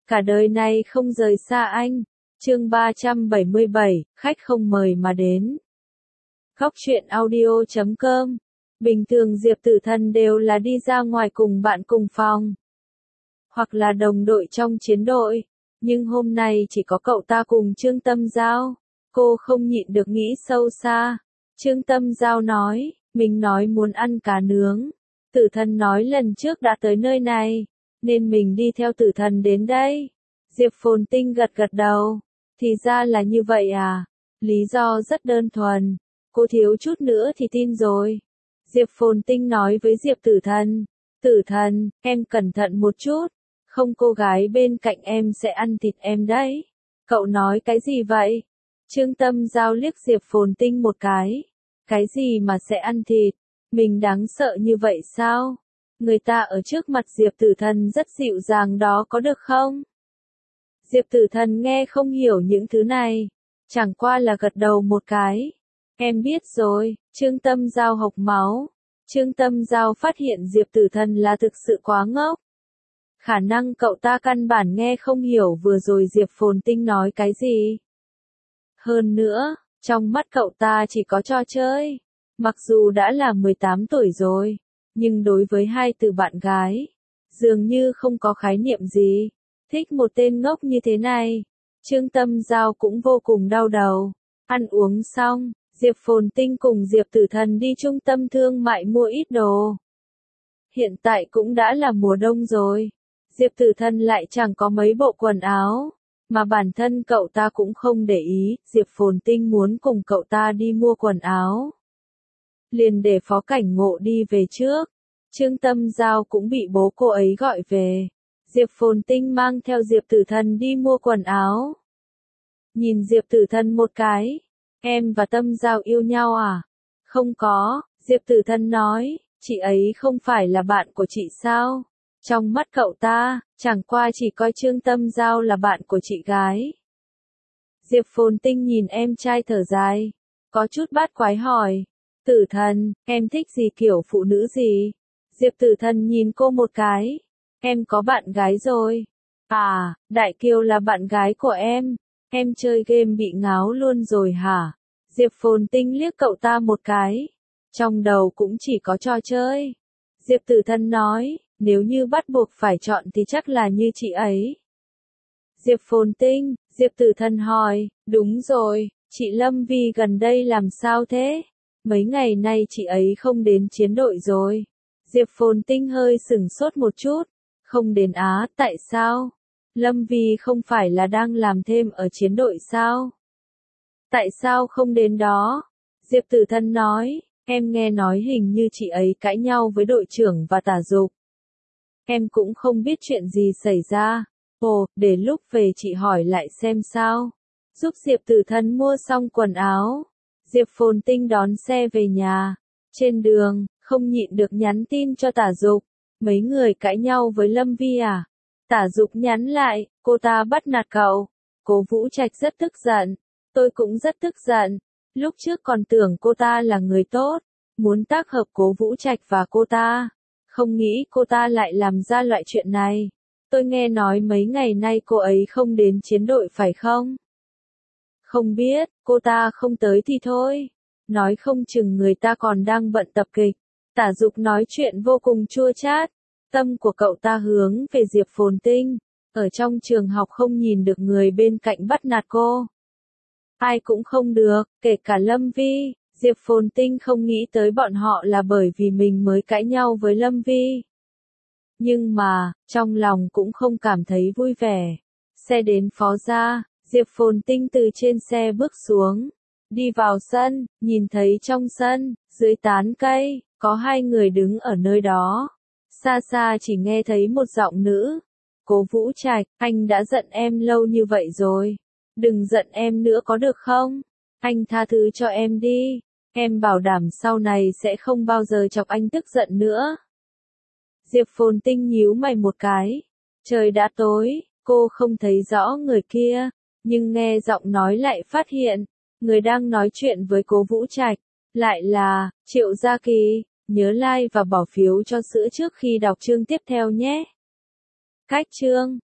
cả đời này không rời xa anh. Chương 377, khách không mời mà đến. Góc truyện audio.com. Bình thường Diệp Tử Thần đều là đi ra ngoài cùng bạn cùng phòng, hoặc là đồng đội trong chiến đội, nhưng hôm nay chỉ có cậu ta cùng Trương Tâm Giao. Cô không nhịn được nghĩ sâu xa. Trương Tâm Giao nói, mình nói muốn ăn cá nướng. Tử Thần nói lần trước đã tới nơi này, nên mình đi theo Tử Thần đến đây. Diệp Phồn Tinh gật gật đầu. Thì ra là như vậy à? Lý do rất đơn thuần. Cô thiếu chút nữa thì tin rồi. Diệp Phồn Tinh nói với Diệp Tử Thần. Tử Thần, em cẩn thận một chút. Không cô gái bên cạnh em sẽ ăn thịt em đấy. Cậu nói cái gì vậy? Trương Tâm Giao liếc Diệp Phồn Tinh một cái. Cái gì mà sẽ ăn thịt? Mình đáng sợ như vậy sao? Người ta ở trước mặt Diệp Tử Thần rất dịu dàng đó có được không? Diệp Tử Thần nghe không hiểu những thứ này. Chẳng qua là gật đầu một cái. Em biết rồi. Trương Tâm Giao hộc máu. Trương Tâm Giao phát hiện Diệp Tử Thần là thực sự quá ngốc. Khả năng cậu ta căn bản nghe không hiểu vừa rồi Diệp Phồn Tinh nói cái gì. Hơn nữa, trong mắt cậu ta chỉ có trò chơi. Mặc dù đã là 18 tuổi rồi, nhưng đối với hai từ bạn gái, dường như không có khái niệm gì. Thích một tên ngốc như thế này. Trương Tâm Giao cũng vô cùng đau đầu. Ăn uống xong, Diệp Phồn Tinh cùng Diệp Tử Thần đi trung tâm thương mại mua ít đồ. Hiện tại cũng đã là mùa đông rồi. Diệp Tử Thần lại chẳng có mấy bộ quần áo, mà bản thân cậu ta cũng không để ý. Diệp Phồn Tinh muốn cùng cậu ta đi mua quần áo, liền để Phó Cảnh Ngộ đi về trước. Trương Tâm Giao cũng bị bố cô ấy gọi về. Diệp Phồn Tinh mang theo Diệp Tử Thần đi mua quần áo. Nhìn Diệp Tử Thần một cái. Em và Tâm Giao yêu nhau à? Không có, Diệp Tử Thần nói, chị ấy không phải là bạn của chị sao? Trong mắt cậu ta, chẳng qua chỉ coi Trương Tâm Giao là bạn của chị gái. Diệp Phồn Tinh nhìn em trai thở dài, có chút bát quái hỏi. Tử Thần, em thích gì kiểu phụ nữ gì? Diệp Tử Thần nhìn cô một cái. Em có bạn gái rồi. À, Đại Kiều là bạn gái của em. Em chơi game bị ngáo luôn rồi hả? Diệp Phồn Tinh liếc cậu ta một cái. Trong đầu cũng chỉ có trò chơi. Diệp Tử Thần nói, nếu như bắt buộc phải chọn thì chắc là như chị ấy. Diệp Phồn Tinh, Diệp Tử Thần hỏi, đúng rồi, chị Lâm Vi gần đây làm sao thế? Mấy ngày nay chị ấy không đến chiến đội rồi. Diệp Phồn Tinh hơi sửng sốt một chút. Không đến á, tại sao? Lâm Vi không phải là đang làm thêm ở chiến đội sao? Tại sao không đến đó? Diệp Tử Thần nói, em nghe nói hình như chị ấy cãi nhau với đội trưởng và Tả Dục. Em cũng không biết chuyện gì xảy ra. Ồ, để lúc về chị hỏi lại xem sao. Giúp Diệp Tử Thần mua xong quần áo. Diệp Phồn Tinh đón xe về nhà. Trên đường, không nhịn được nhắn tin cho Tả Dục. Mấy người cãi nhau với Lâm Vi à? Tả Dục nhắn lại, cô ta bắt nạt cậu. Cố Vũ Trạch rất tức giận. Tôi cũng rất tức giận. Lúc trước còn tưởng cô ta là người tốt, muốn tác hợp Cố Vũ Trạch và cô ta. Không nghĩ cô ta lại làm ra loại chuyện này. Tôi nghe nói mấy ngày nay cô ấy không đến chiến đội phải không? Không biết, cô ta không tới thì thôi. Nói không chừng người ta còn đang bận tập kịch. Tả Dục nói chuyện vô cùng chua chát. Tâm của cậu ta hướng về Diệp Phồn Tinh. Ở trong trường học không nhìn được người bên cạnh bắt nạt cô. Ai cũng không được, kể cả Lâm Vi. Diệp Phồn Tinh không nghĩ tới bọn họ là bởi vì mình mới cãi nhau với Lâm Vi. Nhưng mà, trong lòng cũng không cảm thấy vui vẻ. Xe đến Phó Gia, Diệp Phồn Tinh từ trên xe bước xuống. Đi vào sân, nhìn thấy trong sân, dưới tán cây, có hai người đứng ở nơi đó. Xa xa chỉ nghe thấy một giọng nữ. Cố Vũ Trạch, anh đã giận em lâu như vậy rồi. Đừng giận em nữa có được không? Anh tha thứ cho em đi. Em bảo đảm sau này sẽ không bao giờ chọc anh tức giận nữa. Diệp Phồn Tinh nhíu mày một cái. Trời đã tối, cô không thấy rõ người kia, nhưng nghe giọng nói lại phát hiện, người đang nói chuyện với Cố Vũ Trạch, lại là Triệu Gia Kỳ. Nhớ like và bỏ phiếu cho sữa trước khi đọc chương tiếp theo nhé. Cách chương